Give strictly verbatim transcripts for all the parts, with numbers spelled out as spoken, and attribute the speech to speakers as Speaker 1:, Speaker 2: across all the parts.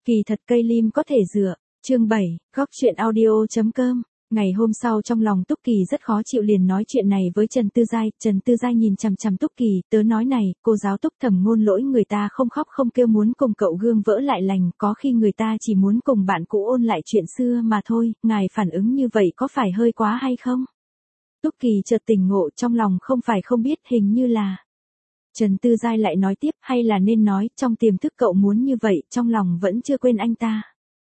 Speaker 1: Kỳ thật cây lim có thể dựa. Chương bảy, góc truyện audio.com. Ngày hôm sau trong lòng Túc Kỳ rất khó chịu liền nói chuyện này với Trần Tư Giai. Trần Tư Giai nhìn chằm chằm Túc Kỳ, tớ nói này, cô giáo Túc Thẩm ngôn lỗi người ta không khóc không kêu muốn cùng cậu gương vỡ lại lành, có khi người ta chỉ muốn cùng bạn cũ ôn lại chuyện xưa mà thôi, ngài phản ứng như vậy có phải hơi quá hay không? Túc Kỳ chợt tỉnh ngộ trong lòng không phải không biết hình như là. Trần Tư Giai lại nói tiếp hay là nên nói trong tiềm thức cậu muốn như vậy trong lòng vẫn chưa quên anh ta.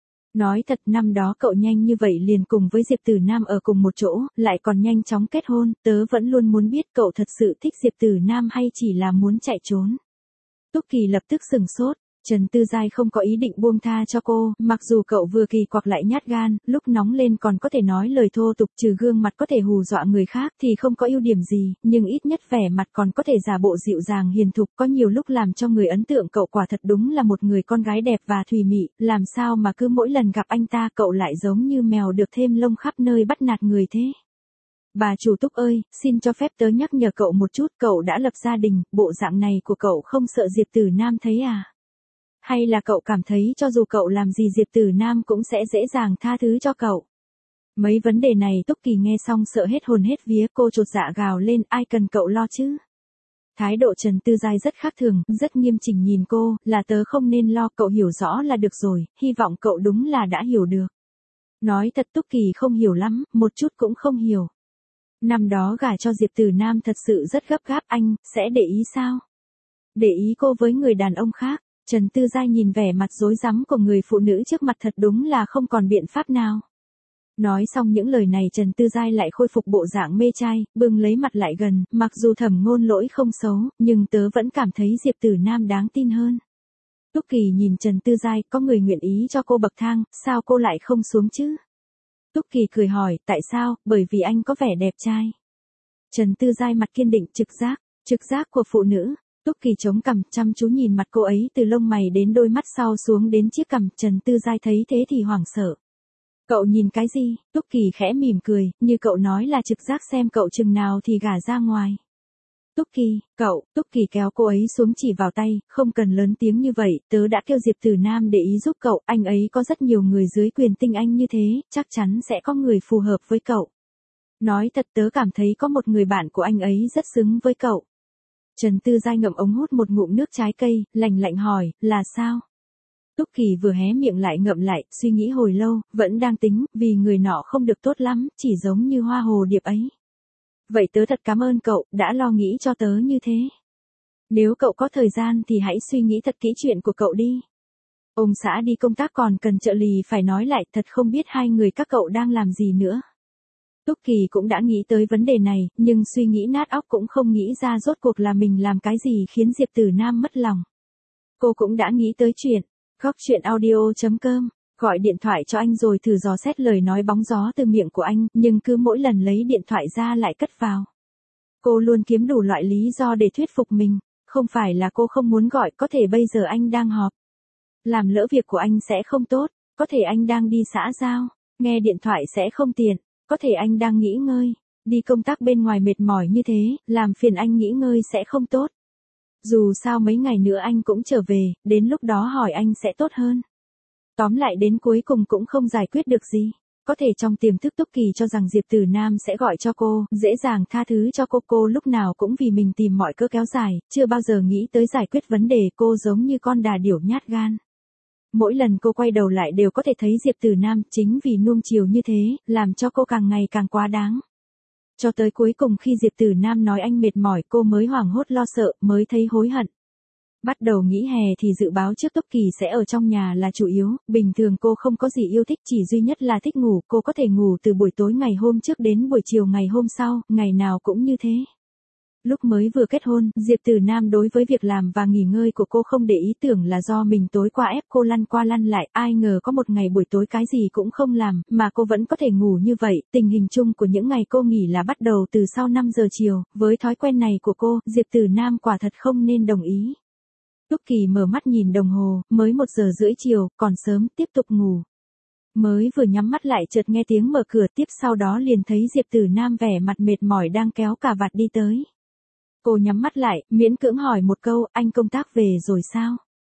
Speaker 1: Nói thật năm đó cậu nhanh như vậy liền cùng với Diệp Tử Nam ở cùng một chỗ, lại còn nhanh chóng kết hôn, tớ vẫn luôn muốn biết cậu thật sự thích Diệp Tử Nam hay chỉ là muốn chạy trốn. Túc Kỳ lập tức sừng sốt, Trần Tư Giai không có ý định buông tha cho cô, mặc dù cậu vừa kỳ quặc lại nhát gan, lúc nóng lên còn có thể nói lời thô tục trừ gương mặt có thể hù dọa người khác thì không có ưu điểm gì, nhưng ít nhất vẻ mặt còn có thể giả bộ dịu dàng hiền thục, có nhiều lúc làm cho người ấn tượng cậu quả thật đúng là một người con gái đẹp và thùy mị, làm sao mà cứ mỗi lần gặp anh ta cậu lại giống như mèo được thêm lông khắp nơi bắt nạt người thế. Bà chủ Túc ơi, xin cho phép tớ nhắc nhở cậu một chút, cậu đã lập gia đình, bộ dạng này của cậu không sợ Diệp Tử Nam thấy à? Hay là cậu cảm thấy cho dù cậu làm gì Diệp Tử Nam cũng sẽ dễ dàng tha thứ cho cậu? Mấy vấn đề này Túc Kỳ nghe xong sợ hết hồn hết vía, cô chột dạ gào lên, ai cần cậu lo chứ? Thái độ Trần Tư Giai rất khác thường, rất nghiêm chỉnh nhìn cô, là tớ không nên lo, cậu hiểu rõ là được rồi, hy vọng cậu đúng là đã hiểu được. Nói thật Túc Kỳ không hiểu lắm, một chút cũng không hiểu. Năm đó gả cho Diệp Tử Nam thật sự rất gấp gáp, anh sẽ để ý sao? Để ý cô với người đàn ông khác. Trần Tư Giai nhìn vẻ mặt rối rắm của người phụ nữ trước mặt thật đúng là không còn biện pháp nào. Nói xong những lời này Trần Tư Giai lại khôi phục bộ dạng mê trai, bưng lấy mặt lại gần, mặc dù Thẩm ngôn lỗi không xấu, nhưng tớ vẫn cảm thấy Diệp Tử Nam đáng tin hơn. Túc Kỳ nhìn Trần Tư Giai, có người nguyện ý cho cô bậc thang, sao cô lại không xuống chứ? Túc Kỳ cười hỏi, tại sao, bởi vì anh có vẻ đẹp trai. Trần Tư Giai mặt kiên định, trực giác, trực giác của phụ nữ. Túc Kỳ chống cằm chăm chú nhìn mặt cô ấy từ lông mày đến đôi mắt sau xuống đến chiếc cằm, Trần Tư Giai thấy thế thì hoảng sợ. Cậu nhìn cái gì? Túc Kỳ khẽ mỉm cười, như cậu nói là trực giác xem cậu chừng nào thì gả ra ngoài. Túc Kỳ, cậu, Túc Kỳ kéo cô ấy xuống chỉ vào tay, không cần lớn tiếng như vậy, tớ đã kêu Diệp Tử Nam để ý giúp cậu, anh ấy có rất nhiều người dưới quyền tinh anh như thế, chắc chắn sẽ có người phù hợp với cậu. Nói thật tớ cảm thấy có một người bạn của anh ấy rất xứng với cậu. Trần Tư Giai ngậm ống hút một ngụm nước trái cây, lạnh lạnh hỏi, là sao? Túc Kỳ vừa hé miệng lại ngậm lại, suy nghĩ hồi lâu, vẫn đang tính, vì người nọ không được tốt lắm, chỉ giống như hoa hồ điệp ấy. Vậy tớ thật cảm ơn cậu, đã lo nghĩ cho tớ như thế. Nếu cậu có thời gian thì hãy suy nghĩ thật kỹ chuyện của cậu đi. Ông xã đi công tác còn cần trợ lý phải nói lại, thật không biết hai người các cậu đang làm gì nữa. Túc Kỳ cũng đã nghĩ tới vấn đề này, nhưng suy nghĩ nát óc cũng không nghĩ ra rốt cuộc là mình làm cái gì khiến Diệp Tử Nam mất lòng. Cô cũng đã nghĩ tới chuyện, góc truyện audio.com, gọi điện thoại cho anh rồi thử dò xét lời nói bóng gió từ miệng của anh, nhưng cứ mỗi lần lấy điện thoại ra lại cất vào. Cô luôn kiếm đủ loại lý do để thuyết phục mình, không phải là cô không muốn gọi, có thể bây giờ anh đang họp. Làm lỡ việc của anh sẽ không tốt, có thể anh đang đi xã giao, nghe điện thoại sẽ không tiện. Có thể anh đang nghỉ ngơi, đi công tác bên ngoài mệt mỏi như thế, làm phiền anh nghỉ ngơi sẽ không tốt. Dù sao mấy ngày nữa anh cũng trở về, đến lúc đó hỏi anh sẽ tốt hơn. Tóm lại đến cuối cùng cũng không giải quyết được gì. Có thể trong tiềm thức Túc Kỳ cho rằng Diệp Tử Nam sẽ gọi cho cô, dễ dàng tha thứ cho cô, cô lúc nào cũng vì mình tìm mọi cớ kéo dài, chưa bao giờ nghĩ tới giải quyết vấn đề, cô giống như con đà điểu nhát gan. Mỗi lần cô quay đầu lại đều có thể thấy Diệp Tử Nam, chính vì nuông chiều như thế, làm cho cô càng ngày càng quá đáng. Cho tới cuối cùng khi Diệp Tử Nam nói anh mệt mỏi cô mới hoảng hốt lo sợ, mới thấy hối hận. Bắt đầu nghỉ hè thì dự báo trước Túc Kỳ sẽ ở trong nhà là chủ yếu, bình thường cô không có gì yêu thích, chỉ duy nhất là thích ngủ, cô có thể ngủ từ buổi tối ngày hôm trước đến buổi chiều ngày hôm sau, ngày nào cũng như thế. Lúc mới vừa kết hôn, Diệp Tử Nam đối với việc làm và nghỉ ngơi của cô không để ý, tưởng là do mình tối qua ép cô lăn qua lăn lại, ai ngờ có một ngày buổi tối cái gì cũng không làm, mà cô vẫn có thể ngủ như vậy. Tình hình chung của những ngày cô nghỉ là bắt đầu từ sau năm giờ chiều, với thói quen này của cô, Diệp Tử Nam quả thật không nên đồng ý. Túc Kỳ mở mắt nhìn đồng hồ, mới một giờ rưỡi chiều, còn sớm, tiếp tục ngủ. Mới vừa nhắm mắt lại chợt nghe tiếng mở cửa, tiếp sau đó liền thấy Diệp Tử Nam vẻ mặt mệt mỏi đang kéo cà vạt đi tới. Cô nhắm mắt lại, miễn cưỡng hỏi một câu, anh công tác về rồi sao?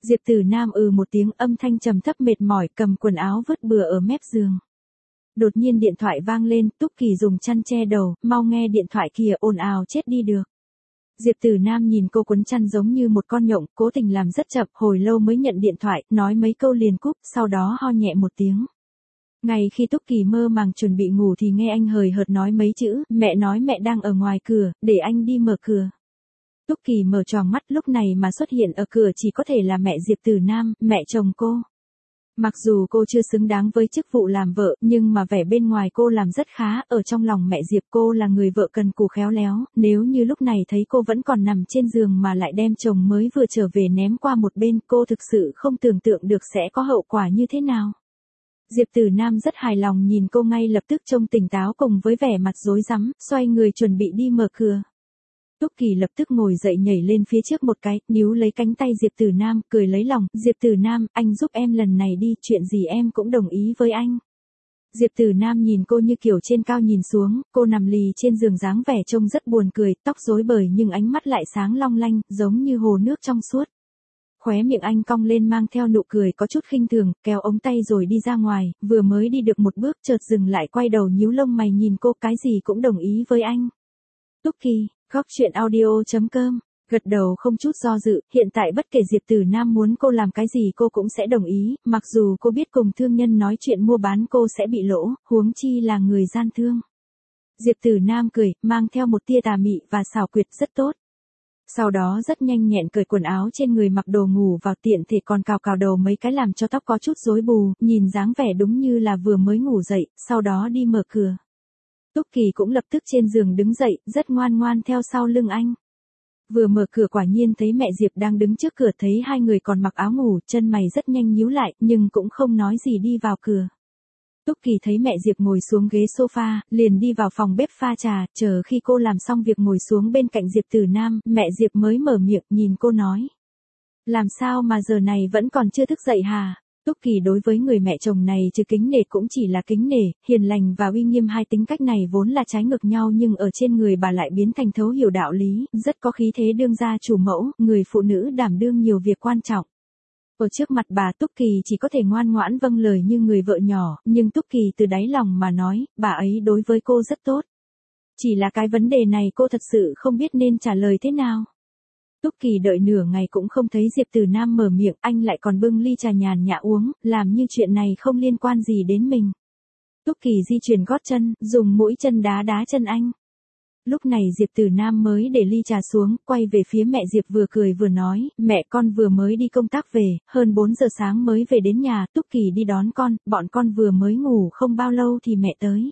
Speaker 1: Diệp Tử Nam ừ một tiếng, âm thanh trầm thấp mệt mỏi, cầm quần áo vứt bừa ở mép giường. Đột nhiên điện thoại vang lên, Túc Kỳ dùng chăn che đầu, mau nghe điện thoại kìa, ồn ào chết đi được. Diệp Tử Nam nhìn cô quấn chăn giống như một con nhộng, cố tình làm rất chậm, hồi lâu mới nhận điện thoại, nói mấy câu liền cúp, sau đó ho nhẹ một tiếng. Ngày khi Túc Kỳ mơ màng chuẩn bị ngủ thì nghe anh hời hợt nói mấy chữ, mẹ nói mẹ đang ở ngoài cửa, để anh đi mở cửa. Túc Kỳ mở tròn mắt, lúc này mà xuất hiện ở cửa chỉ có thể là mẹ Diệp Tử Nam, mẹ chồng cô. Mặc dù cô chưa xứng đáng với chức vụ làm vợ, nhưng mà vẻ bên ngoài cô làm rất khá, ở trong lòng mẹ Diệp cô là người vợ cần cù khéo léo, nếu như lúc này thấy cô vẫn còn nằm trên giường mà lại đem chồng mới vừa trở về ném qua một bên, cô thực sự không tưởng tượng được sẽ có hậu quả như thế nào. Diệp Tử Nam rất hài lòng nhìn cô, ngay lập tức trông tỉnh táo cùng với vẻ mặt rối rắm, xoay người chuẩn bị đi mở cửa. Túc Kỳ lập tức ngồi dậy nhảy lên phía trước một cái, níu lấy cánh tay Diệp Tử Nam, cười lấy lòng, Diệp Tử Nam, anh giúp em lần này đi, chuyện gì em cũng đồng ý với anh. Diệp Tử Nam nhìn cô như kiểu trên cao nhìn xuống, cô nằm lì trên giường dáng vẻ trông rất buồn cười, tóc rối bời nhưng ánh mắt lại sáng long lanh, giống như hồ nước trong suốt. Khóe miệng anh cong lên mang theo nụ cười có chút khinh thường, kéo ống tay rồi đi ra ngoài, vừa mới đi được một bước chợt dừng lại, quay đầu nhíu lông mày nhìn cô, cái gì cũng đồng ý với anh. Túc Kỳ, góc truyện audio chấm com, gật đầu không chút do dự, hiện tại bất kể Diệp Tử Nam muốn cô làm cái gì cô cũng sẽ đồng ý, mặc dù cô biết cùng thương nhân nói chuyện mua bán cô sẽ bị lỗ, huống chi là người gian thương. Diệp Tử Nam cười, mang theo một tia tà mị và xảo quyệt, rất tốt. Sau đó rất nhanh nhẹn cởi quần áo trên người, mặc đồ ngủ vào, tiện thể còn cào cào đầu mấy cái làm cho tóc có chút rối bù, nhìn dáng vẻ đúng như là vừa mới ngủ dậy, sau đó đi mở cửa. Túc Kỳ cũng lập tức trên giường đứng dậy, rất ngoan ngoan theo sau lưng anh. Vừa mở cửa quả nhiên thấy mẹ Diệp đang đứng trước cửa, thấy hai người còn mặc áo ngủ, chân mày rất nhanh nhíu lại, nhưng cũng không nói gì đi vào cửa. Túc Kỳ thấy mẹ Diệp ngồi xuống ghế sofa, liền đi vào phòng bếp pha trà, chờ khi cô làm xong việc ngồi xuống bên cạnh Diệp Tử Nam, mẹ Diệp mới mở miệng nhìn cô nói. Làm sao mà giờ này vẫn còn chưa thức dậy hả? Túc Kỳ đối với người mẹ chồng này chứ kính nể cũng chỉ là kính nể, hiền lành và uy nghiêm hai tính cách này vốn là trái ngược nhau nhưng ở trên người bà lại biến thành thấu hiểu đạo lý, rất có khí thế đương gia chủ mẫu, người phụ nữ đảm đương nhiều việc quan trọng. Ở trước mặt bà Túc Kỳ chỉ có thể ngoan ngoãn vâng lời như người vợ nhỏ, nhưng Túc Kỳ từ đáy lòng mà nói, bà ấy đối với cô rất tốt. Chỉ là cái vấn đề này cô thật sự không biết nên trả lời thế nào. Túc Kỳ đợi nửa ngày cũng không thấy Diệp Tử Nam mở miệng, anh lại còn bưng ly trà nhàn nhã uống, làm như chuyện này không liên quan gì đến mình. Túc Kỳ di chuyển gót chân, dùng mũi chân đá đá chân anh. Lúc này Diệp Tử Nam mới để ly trà xuống, quay về phía mẹ Diệp vừa cười vừa nói, mẹ con vừa mới đi công tác về, hơn bốn giờ sáng mới về đến nhà, Túc Kỳ đi đón con, bọn con vừa mới ngủ không bao lâu thì mẹ tới.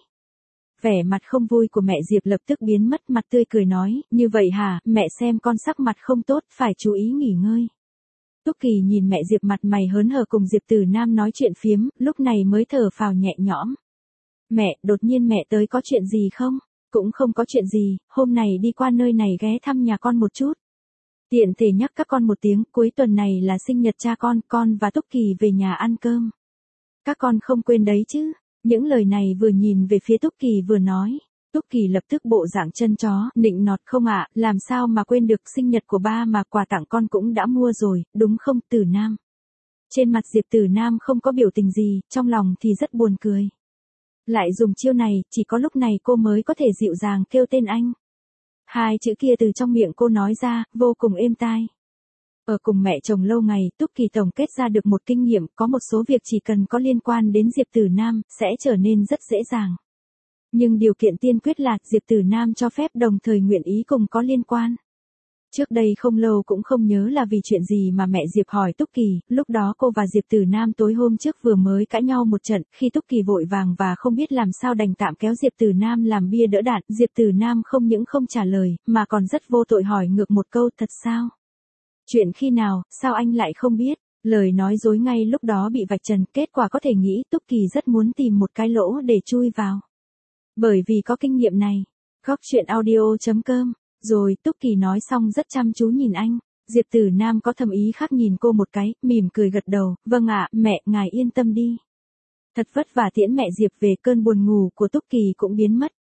Speaker 1: Vẻ mặt không vui của mẹ Diệp lập tức biến mất, mặt tươi cười nói, như vậy hả, mẹ xem con sắc mặt không tốt, phải chú ý nghỉ ngơi. Túc Kỳ nhìn mẹ Diệp mặt mày hớn hở cùng Diệp Tử Nam nói chuyện phiếm, lúc này mới thở phào nhẹ nhõm. Mẹ, đột nhiên mẹ tới có chuyện gì không? Cũng không có chuyện gì, hôm nay đi qua nơi này ghé thăm nhà con một chút. Tiện thể nhắc các con một tiếng, cuối tuần này là sinh nhật cha con, con và Túc Kỳ về nhà ăn cơm. Các con không quên đấy chứ? Những lời này vừa nhìn về phía Túc Kỳ vừa nói. Túc Kỳ lập tức bộ dạng chân chó, nịnh nọt, không ạ, làm sao mà quên được, sinh nhật của ba mà quà tặng con cũng đã mua rồi, đúng không Tử Nam? Trên mặt Diệp Tử Nam không có biểu tình gì, trong lòng thì rất buồn cười. Lại dùng chiêu này, chỉ có lúc này cô mới có thể dịu dàng kêu tên anh. Hai chữ kia từ trong miệng cô nói ra, vô cùng êm tai. Ở cùng mẹ chồng lâu ngày, Túc Kỳ tổng kết ra được một kinh nghiệm, có một số việc chỉ cần có liên quan đến Diệp Tử Nam, sẽ trở nên rất dễ dàng. Nhưng điều kiện tiên quyết là Diệp Tử Nam cho phép đồng thời nguyện ý cùng có liên quan. Trước đây không lâu cũng không nhớ là vì chuyện gì mà mẹ Diệp hỏi Túc Kỳ, lúc đó cô và Diệp Tử Nam tối hôm trước vừa mới cãi nhau một trận, khi Túc Kỳ vội vàng và không biết làm sao đành tạm kéo Diệp Tử Nam làm bia đỡ đạn, Diệp Tử Nam không những không trả lời, mà còn rất vô tội hỏi ngược một câu, thật sao? Chuyện khi nào, sao anh lại không biết? Lời nói dối ngay lúc đó bị vạch trần, kết quả có thể nghĩ Túc Kỳ rất muốn tìm một cái lỗ để chui vào. Bởi vì có kinh nghiệm này. Góc truyện audio chấm com. Rồi, Túc Kỳ nói xong rất chăm chú nhìn anh. Diệp Tử Nam có thầm ý khác nhìn cô một cái, mỉm cười gật đầu, vâng ạ, mẹ, ngài yên tâm đi. Thật vất vả tiễn mẹ Diệp về, cơn buồn ngủ của Túc Kỳ cũng biến mất.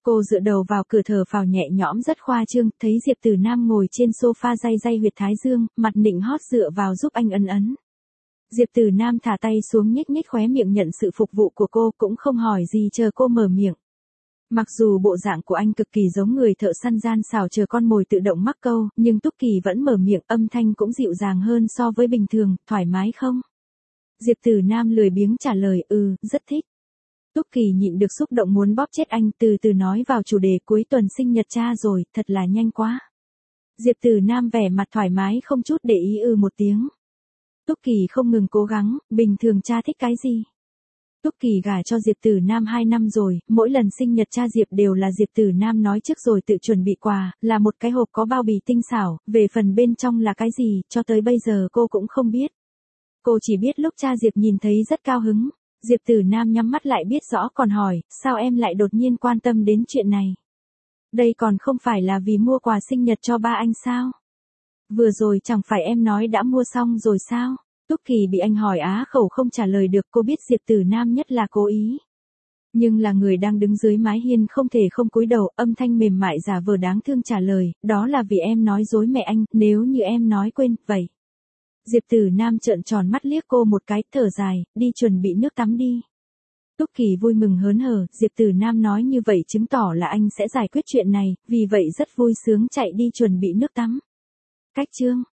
Speaker 1: Cô dựa đầu vào cửa thở phào nhẹ nhõm rất khoa trương, thấy Diệp Tử Nam ngồi trên sofa day day huyệt thái dương, mặt nịnh hót dựa vào giúp anh ấn ấn. Diệp Tử Nam thả tay xuống nhếch nhếch khóe miệng nhận sự phục vụ của cô, cũng không hỏi gì chờ cô mở miệng. Mặc dù bộ dạng của anh cực kỳ giống người thợ săn gian xảo chờ con mồi tự động mắc câu, nhưng Túc Kỳ vẫn mở miệng, âm thanh cũng dịu dàng hơn so với bình thường, thoải mái không? Diệp Tử Nam lười biếng trả lời, ừ, rất thích. Túc Kỳ nhịn được xúc động muốn bóp chết anh, từ từ nói vào chủ đề, cuối tuần sinh nhật cha rồi, thật là nhanh quá. Diệp Tử Nam vẻ mặt thoải mái không chút để ý ừ một tiếng. Túc Kỳ không ngừng cố gắng, bình thường cha thích cái gì? Túc Kỳ gả cho Diệp Tử Nam hai năm rồi, mỗi lần sinh nhật cha Diệp đều là Diệp Tử Nam nói trước rồi tự chuẩn bị quà, là một cái hộp có bao bì tinh xảo, về phần bên trong là cái gì, cho tới bây giờ cô cũng không biết. Cô chỉ biết lúc cha Diệp nhìn thấy rất cao hứng. Diệp Tử Nam nhắm mắt lại biết rõ còn hỏi, sao em lại đột nhiên quan tâm đến chuyện này? Đây còn không phải là vì mua quà sinh nhật cho ba anh sao? Vừa rồi chẳng phải em nói đã mua xong rồi sao? Túc Kỳ bị anh hỏi á khẩu không trả lời được, cô biết Diệp Tử Nam nhất là cố ý. Nhưng là người đang đứng dưới mái hiên không thể không cúi đầu, âm thanh mềm mại giả vờ đáng thương trả lời, đó là vì em nói dối mẹ anh, nếu như em nói quên, vậy. Diệp Tử Nam trợn tròn mắt liếc cô một cái, thở dài, đi chuẩn bị nước tắm đi. Túc Kỳ vui mừng hớn hở, Diệp Tử Nam nói như vậy chứng tỏ là anh sẽ giải quyết chuyện này, vì vậy rất vui sướng chạy đi chuẩn bị nước tắm. Cách chương